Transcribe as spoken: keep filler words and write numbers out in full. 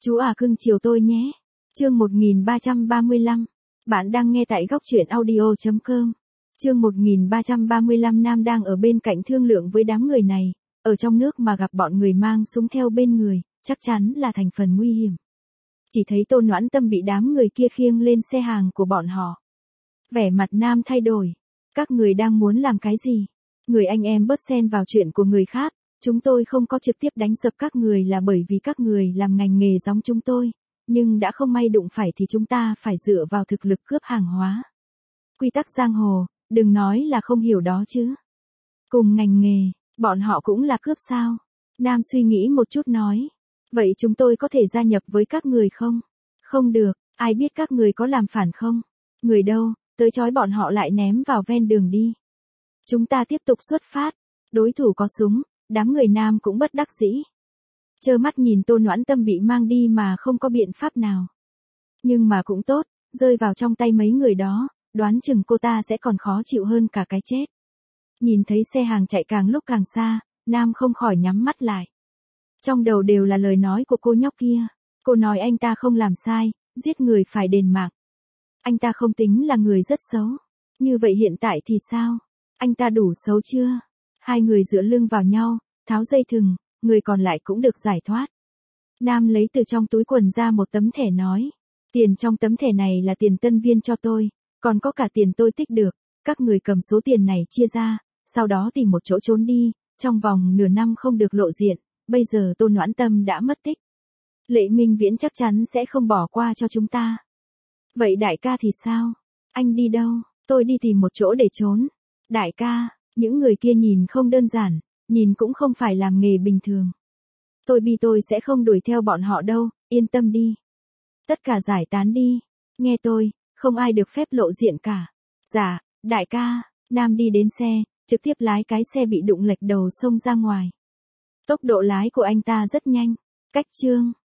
Chú à cưng chiều tôi nhé. Chương một nghìn ba trăm ba mươi lăm. Bạn đang nghe tại góc truyện audio chấm com. Chương một nghìn ba trăm ba mươi lăm. Nam đang ở bên cạnh thương lượng với đám người này, ở trong nước mà gặp bọn người mang súng theo bên người, chắc chắn là thành phần nguy hiểm. Chỉ thấy Tôn Noãn Tâm bị đám người kia khiêng lên xe hàng của bọn họ. Vẻ mặt Nam thay đổi. Các người đang muốn làm cái gì? Người anh em bớt xen vào chuyện của người khác. Chúng tôi không có trực tiếp đánh sập các người là bởi vì các người làm ngành nghề giống chúng tôi. Nhưng đã không may đụng phải thì chúng ta phải dựa vào thực lực cướp hàng hóa. Quy tắc giang hồ, đừng nói là không hiểu đó chứ. Cùng ngành nghề, bọn họ cũng là cướp sao? Nam suy nghĩ một chút nói. Vậy chúng tôi có thể gia nhập với các người không? Không được, ai biết các người có làm phản không? Người đâu, tới trói bọn họ lại ném vào ven đường đi. Chúng ta tiếp tục xuất phát. Đối thủ có súng, đám người Nam cũng bất đắc dĩ. Trơ mắt nhìn Tôn Noãn Tâm bị mang đi mà không có biện pháp nào. Nhưng mà cũng tốt, rơi vào trong tay mấy người đó, đoán chừng cô ta sẽ còn khó chịu hơn cả cái chết. Nhìn thấy xe hàng chạy càng lúc càng xa, Nam không khỏi nhắm mắt lại. Trong đầu đều là lời nói của cô nhóc kia. Cô nói anh ta không làm sai, giết người phải đền mạng. Anh ta không tính là người rất xấu. Như vậy hiện tại thì sao? Anh ta đủ xấu chưa? Hai người dựa lưng vào nhau, tháo dây thừng, người còn lại cũng được giải thoát. Nam lấy từ trong túi quần ra một tấm thẻ nói. Tiền trong tấm thẻ này là tiền tân viên cho tôi, còn có cả tiền tôi tích được. Các người cầm số tiền này chia ra, sau đó tìm một chỗ trốn đi, trong vòng nửa năm không được lộ diện. Bây giờ Tôn Noãn Tâm đã mất tích. Lệ Minh Viễn chắc chắn sẽ không bỏ qua cho chúng ta. Vậy đại ca thì sao? Anh đi đâu? Tôi đi tìm một chỗ để trốn. Đại ca, những người kia nhìn không đơn giản, nhìn cũng không phải làm nghề bình thường. Tôi bi tôi sẽ không đuổi theo bọn họ đâu, yên tâm đi. Tất cả giải tán đi. Nghe tôi, không ai được phép lộ diện cả. Dạ, đại ca. Nam đi đến xe, trực tiếp lái cái xe bị đụng lệch đầu xông ra ngoài. Tốc độ lái của anh ta rất nhanh. Cách chương.